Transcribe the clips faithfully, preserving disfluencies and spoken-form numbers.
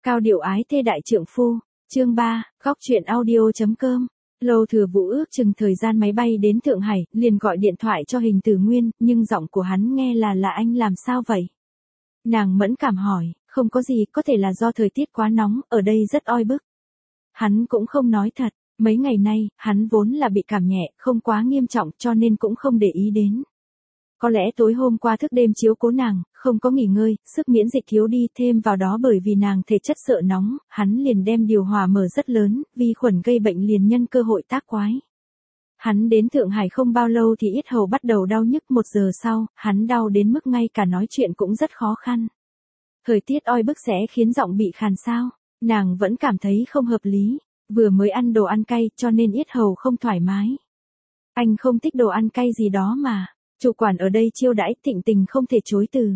Cao điệu ái thê đại trượng phu, chương ba, góc truyện audio.com. Lâu Thừa Vũ ước chừng thời gian máy bay đến Thượng Hải, liền gọi điện thoại cho Hình Tử Nguyên, nhưng giọng của hắn nghe là là anh làm sao vậy? Nàng mẫn cảm hỏi, không có gì, có thể là do thời tiết quá nóng, ở đây rất oi bức. Hắn cũng không nói thật, mấy ngày nay, hắn vốn là bị cảm nhẹ, không quá nghiêm trọng cho nên cũng không để ý đến. Có lẽ tối hôm qua thức đêm chiếu cố nàng, không có nghỉ ngơi, sức miễn dịch thiếu đi, thêm vào đó bởi vì nàng thể chất sợ nóng, hắn liền đem điều hòa mở rất lớn, vi khuẩn gây bệnh liền nhân cơ hội tác quái. Hắn đến Thượng Hải không bao lâu thì yết hầu bắt đầu đau nhức, một giờ sau, hắn đau đến mức ngay cả nói chuyện cũng rất khó khăn. Thời tiết oi bức sẽ khiến giọng bị khàn sao, nàng vẫn cảm thấy không hợp lý, vừa mới ăn đồ ăn cay cho nên yết hầu không thoải mái. Anh không thích đồ ăn cay gì đó mà. Chủ quản ở đây chiêu đãi, Thịnh Tình không thể chối từ.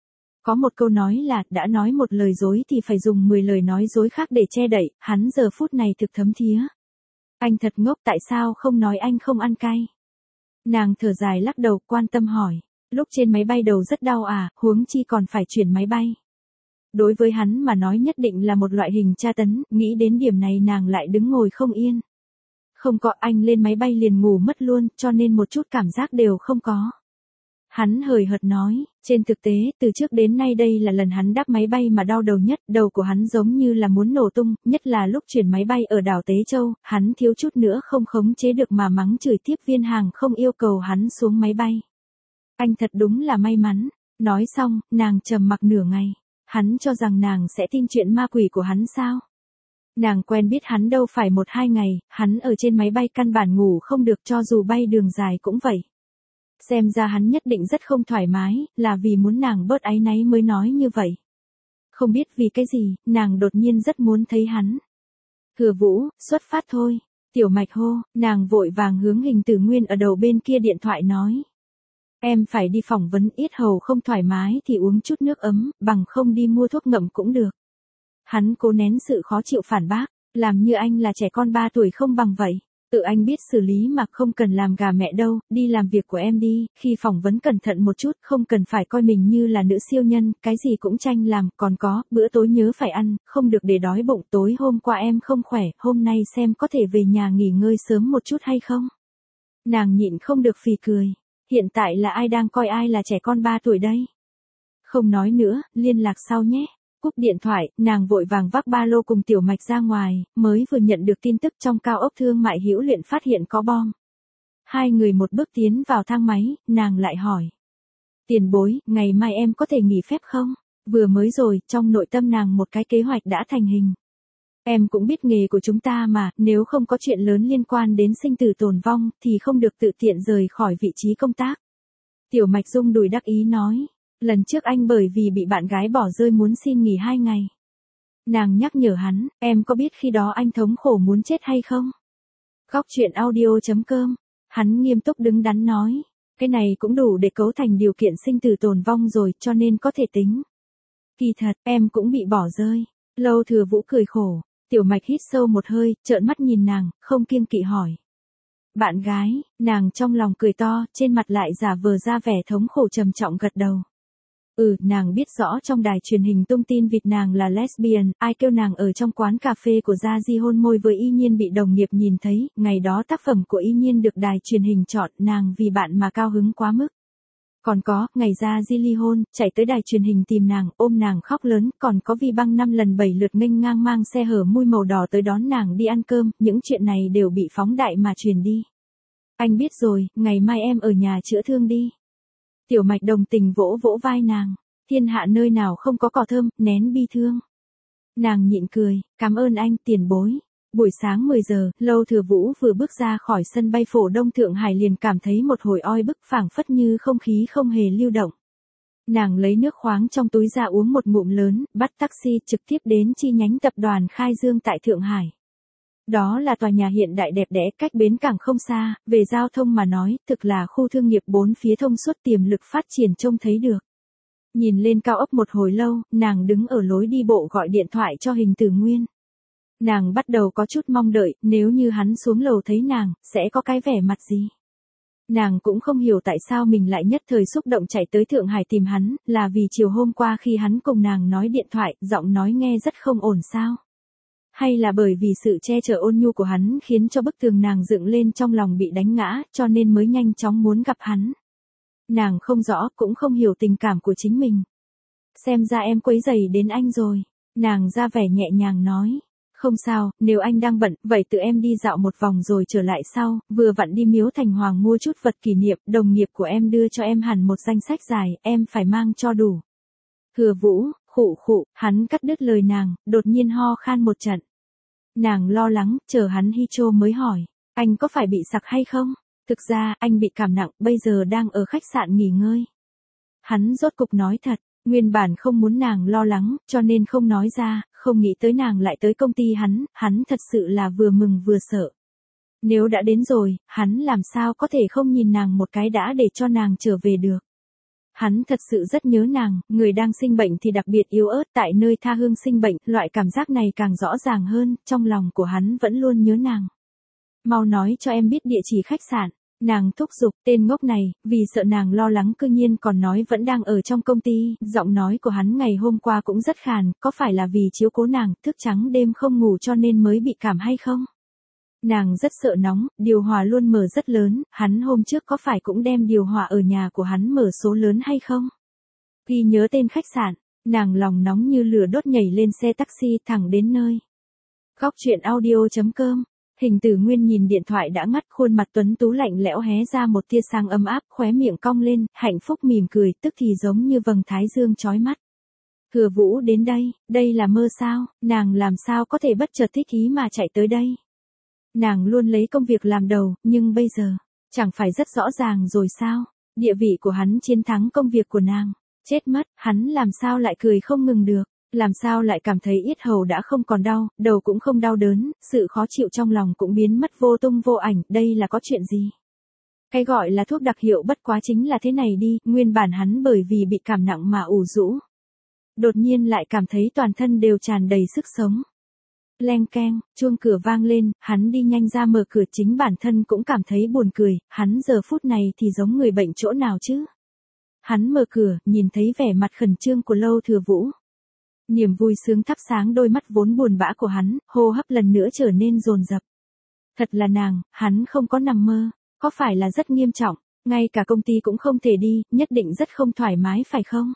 Có một câu nói là, đã nói một lời dối thì phải dùng mười lời nói dối khác để che đậy, hắn giờ phút này thực thấm thía. Anh thật ngốc, tại sao không nói anh không ăn cay? Nàng thở dài lắc đầu, quan tâm hỏi, lúc trên máy bay đầu rất đau à, huống chi còn phải chuyển máy bay. Đối với hắn mà nói nhất định là một loại hình tra tấn, nghĩ đến điểm này nàng lại đứng ngồi không yên. Không có, anh lên máy bay liền ngủ mất luôn, cho nên một chút cảm giác đều không có. Hắn hời hợt nói, trên thực tế, từ trước đến nay đây là lần hắn đáp máy bay mà đau đầu nhất, đầu của hắn giống như là muốn nổ tung, nhất là lúc chuyển máy bay ở đảo Tế Châu, hắn thiếu chút nữa không khống chế được mà mắng chửi tiếp viên hàng không yêu cầu hắn xuống máy bay. Anh thật đúng là may mắn. Nói xong, nàng trầm mặc nửa ngày. Hắn cho rằng nàng sẽ tin chuyện ma quỷ của hắn sao? Nàng quen biết hắn đâu phải một hai ngày, hắn ở trên máy bay căn bản ngủ không được, cho dù bay đường dài cũng vậy. Xem ra hắn nhất định rất không thoải mái, là vì muốn nàng bớt áy náy mới nói như vậy. Không biết vì cái gì, nàng đột nhiên rất muốn thấy hắn. Thừa Vũ, xuất phát thôi. Tiểu Mạch hô, nàng vội vàng hướng Hình Tử Nguyên ở đầu bên kia điện thoại nói. Em phải đi phỏng vấn, yết hầu không thoải mái thì uống chút nước ấm, bằng không đi mua thuốc ngậm cũng được. Hắn cố nén sự khó chịu phản bác, làm như anh là trẻ con ba tuổi không bằng vậy. Tự anh biết xử lý mà, không cần làm gà mẹ đâu, đi làm việc của em đi, khi phỏng vấn cẩn thận một chút, không cần phải coi mình như là nữ siêu nhân, cái gì cũng tranh làm, còn có, bữa tối nhớ phải ăn, không được để đói bụng, tối hôm qua em không khỏe, hôm nay xem có thể về nhà nghỉ ngơi sớm một chút hay không. Nàng nhịn không được phì cười, hiện tại là ai đang coi ai là trẻ con ba tuổi đây. Không nói nữa, liên lạc sau nhé. Cúp điện thoại, nàng vội vàng vác ba lô cùng Tiểu Mạch ra ngoài, mới vừa nhận được tin tức trong cao ốc thương mại Hữu Luyện phát hiện có bom. Hai người một bước tiến vào thang máy, nàng lại hỏi. Tiền bối, ngày mai em có thể nghỉ phép không? Vừa mới rồi, trong nội tâm nàng một cái kế hoạch đã thành hình. Em cũng biết nghề của chúng ta mà, nếu không có chuyện lớn liên quan đến sinh tử tồn vong, thì không được tự tiện rời khỏi vị trí công tác. Tiểu Mạch rung đùi đắc ý nói. Lần trước anh bởi vì bị bạn gái bỏ rơi muốn xin nghỉ hai ngày. Nàng nhắc nhở hắn, em có biết khi đó anh thống khổ muốn chết hay không? Góc truyện audio.com. Hắn nghiêm túc đứng đắn nói. Cái này cũng đủ để cấu thành điều kiện sinh tử tồn vong rồi, cho nên có thể tính. Kỳ thật, em cũng bị bỏ rơi. Lâu Thừa Vũ cười khổ. Tiểu Mạch hít sâu một hơi, trợn mắt nhìn nàng, không kiêng kỵ hỏi. Bạn gái, nàng trong lòng cười to, trên mặt lại giả vờ ra vẻ thống khổ trầm trọng gật đầu. Ừ, nàng biết rõ trong đài truyền hình tung tin vịt nàng là lesbian, ai kêu nàng ở trong quán cà phê của Gia Di hôn môi với Y Nhiên bị đồng nghiệp nhìn thấy, ngày đó tác phẩm của Y Nhiên được đài truyền hình chọn, nàng vì bạn mà cao hứng quá mức. Còn có, ngày Gia Di ly hôn, chạy tới đài truyền hình tìm nàng, ôm nàng khóc lớn, còn có Vi Băng năm lần bảy lượt nghênh ngang mang xe hở mui màu đỏ tới đón nàng đi ăn cơm, những chuyện này đều bị phóng đại mà truyền đi. Anh biết rồi, ngày mai em ở nhà chữa thương đi. Tiểu Mạch đồng tình vỗ vỗ vai nàng, thiên hạ nơi nào không có cỏ thơm, nén bi thương. Nàng nhịn cười, cảm ơn anh, tiền bối. Buổi sáng mười giờ, Lâu Thừa Vũ vừa bước ra khỏi sân bay Phổ Đông Thượng Hải liền cảm thấy một hồi oi bức, phảng phất như không khí không hề lưu động. Nàng lấy nước khoáng trong túi ra uống một ngụm lớn, bắt taxi trực tiếp đến chi nhánh tập đoàn Khai Dương tại Thượng Hải. Đó là tòa nhà hiện đại đẹp đẽ, cách bến cảng không xa, về giao thông mà nói, thực là khu thương nghiệp bốn phía thông suốt, tiềm lực phát triển trông thấy được. Nhìn lên cao ốc một hồi lâu, nàng đứng ở lối đi bộ gọi điện thoại cho Hình Tử Nguyên. Nàng bắt đầu có chút mong đợi, nếu như hắn xuống lầu thấy nàng, sẽ có cái vẻ mặt gì? Nàng cũng không hiểu tại sao mình lại nhất thời xúc động chạy tới Thượng Hải tìm hắn, là vì chiều hôm qua khi hắn cùng nàng nói điện thoại, giọng nói nghe rất không ổn sao? Hay là bởi vì sự che chở ôn nhu của hắn khiến cho bức tường nàng dựng lên trong lòng bị đánh ngã, cho nên mới nhanh chóng muốn gặp hắn? Nàng không rõ, cũng không hiểu tình cảm của chính mình. Xem ra em quấy rầy đến anh rồi. Nàng ra vẻ nhẹ nhàng nói. Không sao, nếu anh đang bận, vậy tự em đi dạo một vòng rồi trở lại sau, vừa vặn đi Miếu Thành Hoàng mua chút vật kỷ niệm, đồng nghiệp của em đưa cho em hẳn một danh sách dài, em phải mang cho đủ. Thừa Vũ, khụ khụ, hắn cắt đứt lời nàng, đột nhiên ho khan một trận. Nàng lo lắng, chờ hắn hi chô mới hỏi, anh có phải bị sặc hay không? Thực ra, anh bị cảm nặng, bây giờ đang ở khách sạn nghỉ ngơi. Hắn rốt cục nói thật, nguyên bản không muốn nàng lo lắng, cho nên không nói ra, không nghĩ tới nàng lại tới công ty hắn, hắn thật sự là vừa mừng vừa sợ. Nếu đã đến rồi, hắn làm sao có thể không nhìn nàng một cái đã để cho nàng trở về được. Hắn thật sự rất nhớ nàng, người đang sinh bệnh thì đặc biệt yếu ớt, tại nơi tha hương sinh bệnh, loại cảm giác này càng rõ ràng hơn, trong lòng của hắn vẫn luôn nhớ nàng. Mau nói cho em biết địa chỉ khách sạn. Nàng thúc giục, tên ngốc này, vì sợ nàng lo lắng cư nhiên còn nói vẫn đang ở trong công ty, giọng nói của hắn ngày hôm qua cũng rất khàn, có phải là vì chiếu cố nàng, thức trắng đêm không ngủ cho nên mới bị cảm hay không? Nàng rất sợ nóng, điều hòa luôn mở rất lớn, hắn hôm trước có phải cũng đem điều hòa ở nhà của hắn mở số lớn hay không? Ghi nhớ tên khách sạn, nàng lòng nóng như lửa đốt nhảy lên xe taxi thẳng đến nơi. Góc truyện audio chấm com. Hình Tử Nguyên nhìn điện thoại đã ngắt, khuôn mặt tuấn tú lạnh lẽo hé ra một tia sáng ấm áp, khóe miệng cong lên, hạnh phúc mỉm cười, tức thì giống như vầng thái dương chói mắt. Thừa Vũ đến đây, đây là mơ sao, nàng làm sao có thể bất chợt thích ý mà chạy tới đây. Nàng luôn lấy công việc làm đầu, nhưng bây giờ, chẳng phải rất rõ ràng rồi sao, địa vị của hắn chiến thắng công việc của nàng, chết mất, hắn làm sao lại cười không ngừng được. Làm sao lại cảm thấy yết hầu đã không còn đau, đầu cũng không đau đớn, sự khó chịu trong lòng cũng biến mất vô tung vô ảnh, đây là có chuyện gì? Cái gọi là thuốc đặc hiệu bất quá chính là thế này đi, nguyên bản hắn bởi vì bị cảm nặng mà ủ rũ. Đột nhiên lại cảm thấy toàn thân đều tràn đầy sức sống. Leng keng, chuông cửa vang lên, hắn đi nhanh ra mở cửa, chính bản thân cũng cảm thấy buồn cười, hắn giờ phút này thì giống người bệnh chỗ nào chứ? Hắn mở cửa, nhìn thấy vẻ mặt khẩn trương của Lâu Thừa Vũ. Niềm vui sướng thắp sáng đôi mắt vốn buồn bã của hắn, hô hấp lần nữa trở nên dồn dập. Thật là nàng, hắn không có nằm mơ, có phải là rất nghiêm trọng, ngay cả công ty cũng không thể đi, nhất định rất không thoải mái phải không?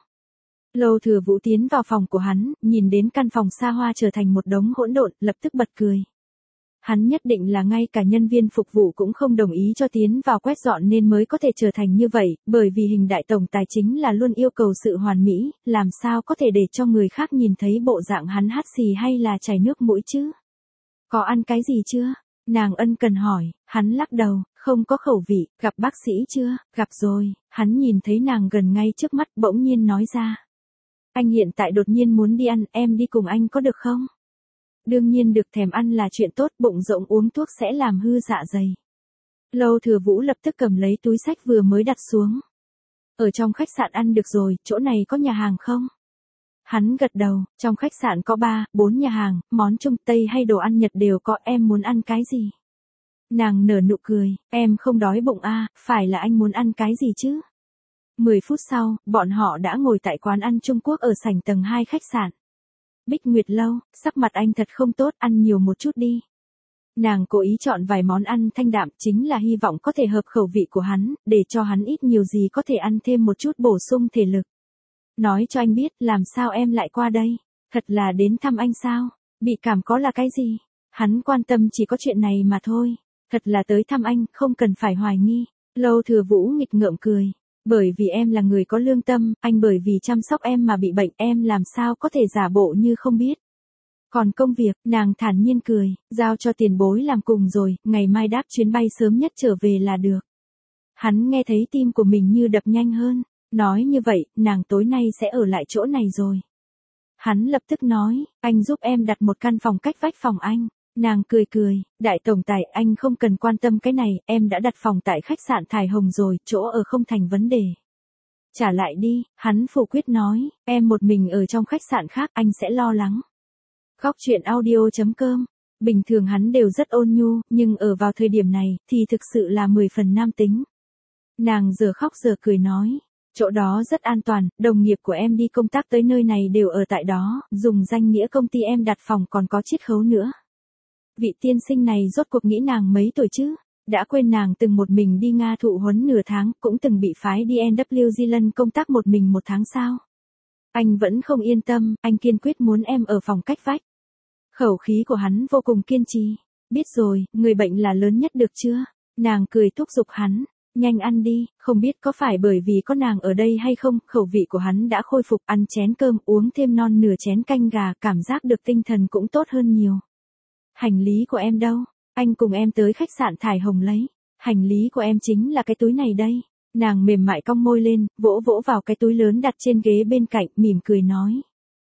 Lâu Thừa Vũ tiến vào phòng của hắn, nhìn đến căn phòng xa hoa trở thành một đống hỗn độn, lập tức bật cười. Hắn nhất định là ngay cả nhân viên phục vụ cũng không đồng ý cho tiến vào quét dọn nên mới có thể trở thành như vậy, bởi vì hình đại tổng tài chính là luôn yêu cầu sự hoàn mỹ, làm sao có thể để cho người khác nhìn thấy bộ dạng hắn hắt xì hay là chảy nước mũi chứ? Có ăn cái gì chưa? Nàng ân cần hỏi, hắn lắc đầu, không có khẩu vị, gặp bác sĩ chưa? Gặp rồi, hắn nhìn thấy nàng gần ngay trước mắt bỗng nhiên nói ra. Anh hiện tại đột nhiên muốn đi ăn, em đi cùng anh có được không? Đương nhiên được, thèm ăn là chuyện tốt, bụng rỗng uống thuốc sẽ làm hư dạ dày. Lâu Thừa Vũ lập tức cầm lấy túi xách vừa mới đặt xuống. Ở trong khách sạn ăn được rồi, chỗ này có nhà hàng không? Hắn gật đầu, trong khách sạn có ba, bốn nhà hàng, món Trung Tây hay đồ ăn Nhật đều có, em muốn ăn cái gì? Nàng nở nụ cười, em không đói bụng à, phải là anh muốn ăn cái gì chứ? Mười phút sau, bọn họ đã ngồi tại quán ăn Trung Quốc ở sảnh tầng hai khách sạn. Bích Nguyệt Lâu, sắc mặt anh thật không tốt, ăn nhiều một chút đi. Nàng cố ý chọn vài món ăn thanh đạm chính là hy vọng có thể hợp khẩu vị của hắn, để cho hắn ít nhiều gì có thể ăn thêm một chút bổ sung thể lực. Nói cho anh biết, làm sao em lại qua đây? Thật là đến thăm anh sao? Bị cảm có là cái gì? Hắn quan tâm chỉ có chuyện này mà thôi. Thật là tới thăm anh, không cần phải hoài nghi. Lâu Thừa Vũ nghịch ngợm cười. Bởi vì em là người có lương tâm, anh bởi vì chăm sóc em mà bị bệnh, em làm sao có thể giả bộ như không biết. Còn công việc, nàng thản nhiên cười, giao cho tiền bối làm cùng rồi, ngày mai đáp chuyến bay sớm nhất trở về là được. Hắn nghe thấy tim của mình như đập nhanh hơn, nói như vậy, nàng tối nay sẽ ở lại chỗ này rồi. Hắn lập tức nói, anh giúp em đặt một căn phòng cách vách phòng anh. Nàng cười cười, đại tổng tài, anh không cần quan tâm cái này, em đã đặt phòng tại khách sạn Thải Hồng rồi, chỗ ở không thành vấn đề. Trả lại đi, hắn phủ quyết nói, em một mình ở trong khách sạn khác, anh sẽ lo lắng. Góc truyện audio chấm com. Bình thường hắn đều rất ôn nhu, nhưng ở vào thời điểm này, thì thực sự là mười phần nam tính. Nàng giờ khóc giờ cười nói. Chỗ đó rất an toàn, đồng nghiệp của em đi công tác tới nơi này đều ở tại đó, dùng danh nghĩa công ty em đặt phòng còn có chiết khấu nữa. Vị tiên sinh này rốt cuộc nghĩ nàng mấy tuổi chứ? Đã quên nàng từng một mình đi Nga thụ huấn nửa tháng, cũng từng bị phái đi en vê kép Zealand công tác một mình một tháng sao? Anh vẫn không yên tâm, anh kiên quyết muốn em ở phòng cách vách. Khẩu khí của hắn vô cùng kiên trì. Biết rồi, người bệnh là lớn nhất được chưa? Nàng cười thúc giục hắn. Nhanh ăn đi, không biết có phải bởi vì có nàng ở đây hay không, khẩu vị của hắn đã khôi phục, ăn chén cơm, uống thêm non nửa chén canh gà, cảm giác được tinh thần cũng tốt hơn nhiều. Hành lý của em đâu? Anh cùng em tới khách sạn Thải Hồng lấy. Hành lý của em chính là cái túi này đây. Nàng mềm mại cong môi lên, vỗ vỗ vào cái túi lớn đặt trên ghế bên cạnh, mỉm cười nói.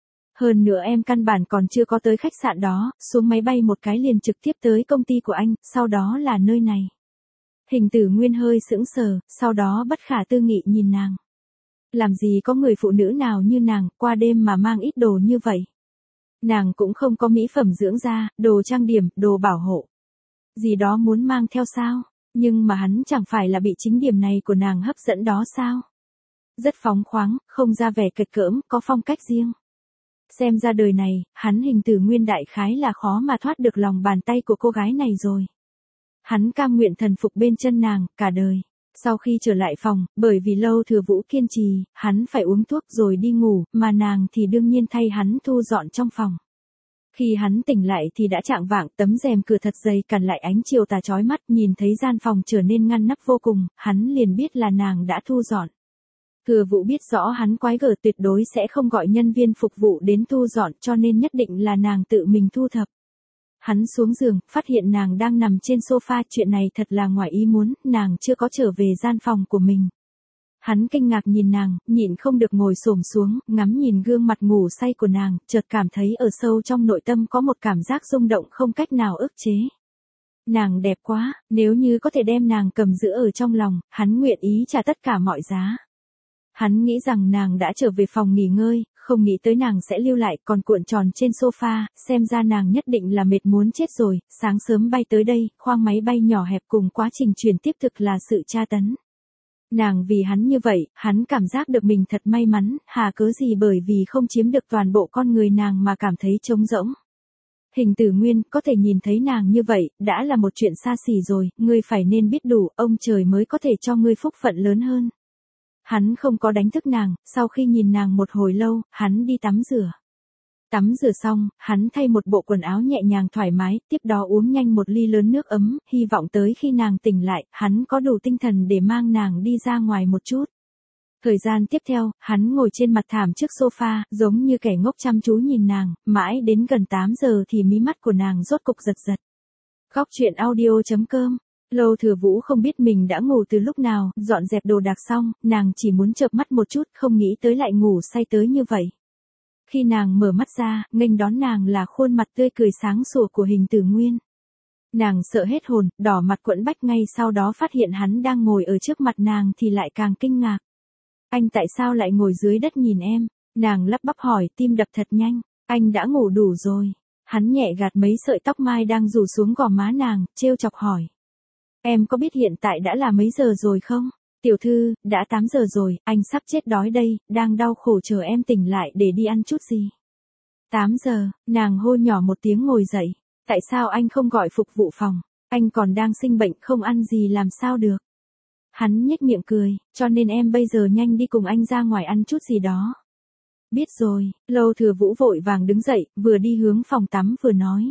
Hơn nữa em căn bản còn chưa có tới khách sạn đó, xuống máy bay một cái liền trực tiếp tới công ty của anh, sau đó là nơi này. Hình Tử Nguyên hơi sững sờ, sau đó bất khả tư nghị nhìn nàng. Làm gì có người phụ nữ nào như nàng, qua đêm mà mang ít đồ như vậy. Nàng cũng không có mỹ phẩm dưỡng da, đồ trang điểm, đồ bảo hộ. Gì đó muốn mang theo sao, nhưng mà hắn chẳng phải là bị chính điểm này của nàng hấp dẫn đó sao. Rất phóng khoáng, không ra vẻ kịch cỡm, có phong cách riêng. Xem ra đời này, hắn Hình Tử Nguyên đại khái là khó mà thoát được lòng bàn tay của cô gái này rồi. Hắn cam nguyện thần phục bên chân nàng, cả đời. Sau khi trở lại phòng, bởi vì Lâu Thừa Vũ kiên trì, hắn phải uống thuốc rồi đi ngủ, mà nàng thì đương nhiên thay hắn thu dọn trong phòng. Khi hắn tỉnh lại thì đã chạng vạng, tấm rèm cửa thật dày cản lại ánh chiều tà chói mắt, nhìn thấy gian phòng trở nên ngăn nắp vô cùng, hắn liền biết là nàng đã thu dọn. Thừa Vũ biết rõ hắn quái gở tuyệt đối sẽ không gọi nhân viên phục vụ đến thu dọn, cho nên nhất định là nàng tự mình thu thập. Hắn xuống giường, phát hiện nàng đang nằm trên sofa, chuyện này thật là ngoài ý muốn, nàng chưa có trở về gian phòng của mình. Hắn kinh ngạc nhìn nàng, nhịn không được ngồi xổm xuống, ngắm nhìn gương mặt ngủ say của nàng, chợt cảm thấy ở sâu trong nội tâm có một cảm giác rung động không cách nào ức chế. Nàng đẹp quá, nếu như có thể đem nàng cầm giữ ở trong lòng, hắn nguyện ý trả tất cả mọi giá. Hắn nghĩ rằng nàng đã trở về phòng nghỉ ngơi, không nghĩ tới nàng sẽ lưu lại, còn cuộn tròn trên sofa, xem ra nàng nhất định là mệt muốn chết rồi, sáng sớm bay tới đây, khoang máy bay nhỏ hẹp cùng quá trình chuyển tiếp thực là sự tra tấn. Nàng vì hắn như vậy, hắn cảm giác được mình thật may mắn, hà cớ gì bởi vì không chiếm được toàn bộ con người nàng mà cảm thấy trống rỗng. Hình Tử Nguyên, có thể nhìn thấy nàng như vậy, đã là một chuyện xa xỉ rồi, ngươi phải nên biết đủ, ông trời mới có thể cho ngươi phúc phận lớn hơn. Hắn không có đánh thức nàng, sau khi nhìn nàng một hồi lâu, hắn đi tắm rửa. Tắm rửa xong, hắn thay một bộ quần áo nhẹ nhàng thoải mái, tiếp đó uống nhanh một ly lớn nước ấm, hy vọng tới khi nàng tỉnh lại, hắn có đủ tinh thần để mang nàng đi ra ngoài một chút. Thời gian tiếp theo, hắn ngồi trên mặt thảm trước sofa, giống như kẻ ngốc chăm chú nhìn nàng, mãi đến gần tám giờ thì mí mắt của nàng rốt cục giật giật. Góc truyện audio chấm com. Lâu Thừa Vũ không biết mình đã ngủ từ lúc nào, dọn dẹp đồ đạc xong, nàng chỉ muốn chợp mắt một chút, không nghĩ tới lại ngủ say tới như vậy. Khi nàng mở mắt ra, nghênh đón nàng là khuôn mặt tươi cười sáng sủa của Hình Tử Nguyên. Nàng sợ hết hồn, đỏ mặt quẫn bách, ngay sau đó phát hiện hắn đang ngồi ở trước mặt nàng thì lại càng kinh ngạc. Anh tại sao lại ngồi dưới đất nhìn em? Nàng lắp bắp hỏi, tim đập thật nhanh. Anh đã ngủ đủ rồi. Hắn nhẹ gạt mấy sợi tóc mai đang rủ xuống gò má nàng, trêu chọc hỏi. Em có biết hiện tại đã là mấy giờ rồi không? Tiểu thư, đã tám giờ rồi, anh sắp chết đói đây, đang đau khổ chờ em tỉnh lại để đi ăn chút gì. tám giờ, nàng hô nhỏ một tiếng ngồi dậy. Tại sao anh không gọi phục vụ phòng? Anh còn đang sinh bệnh, không ăn gì làm sao được? Hắn nhếch miệng cười, cho nên em bây giờ nhanh đi cùng anh ra ngoài ăn chút gì đó. Biết rồi, Lâu Thừa Vũ vội vàng đứng dậy, vừa đi hướng phòng tắm vừa nói.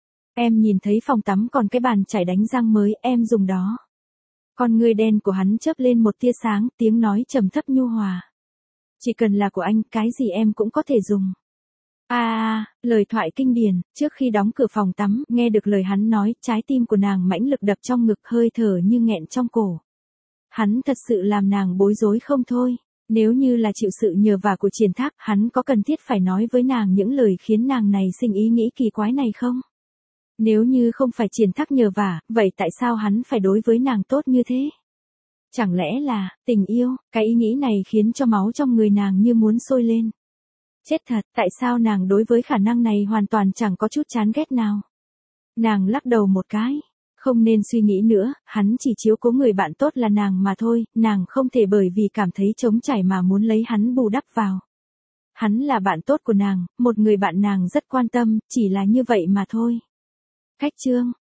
Em nhìn thấy phòng tắm còn cái bàn chải đánh răng mới, em dùng đó. Con người đen của hắn chớp lên một tia sáng, tiếng nói trầm thấp nhu hòa. Chỉ cần là của anh, cái gì em cũng có thể dùng. À, à, lời thoại kinh điển, trước khi đóng cửa phòng tắm, nghe được lời hắn nói, trái tim của nàng mãnh lực đập trong ngực, hơi thở như nghẹn trong cổ. Hắn thật sự làm nàng bối rối không thôi. Nếu như là chịu sự nhờ vả của Triển Thác, hắn có cần thiết phải nói với nàng những lời khiến nàng này sinh ý nghĩ kỳ quái này không? Nếu như không phải Triển Thác nhờ vả, vậy tại sao hắn phải đối với nàng tốt như thế? Chẳng lẽ là tình yêu? Cái ý nghĩ này khiến cho máu trong người nàng như muốn sôi lên. Chết thật, tại sao nàng đối với khả năng này hoàn toàn chẳng có chút chán ghét nào? Nàng lắc đầu một cái. Không nên suy nghĩ nữa, hắn chỉ chiếu cố người bạn tốt là nàng mà thôi, nàng không thể bởi vì cảm thấy trống trải mà muốn lấy hắn bù đắp vào. Hắn là bạn tốt của nàng, một người bạn nàng rất quan tâm, chỉ là như vậy mà thôi. Cách chương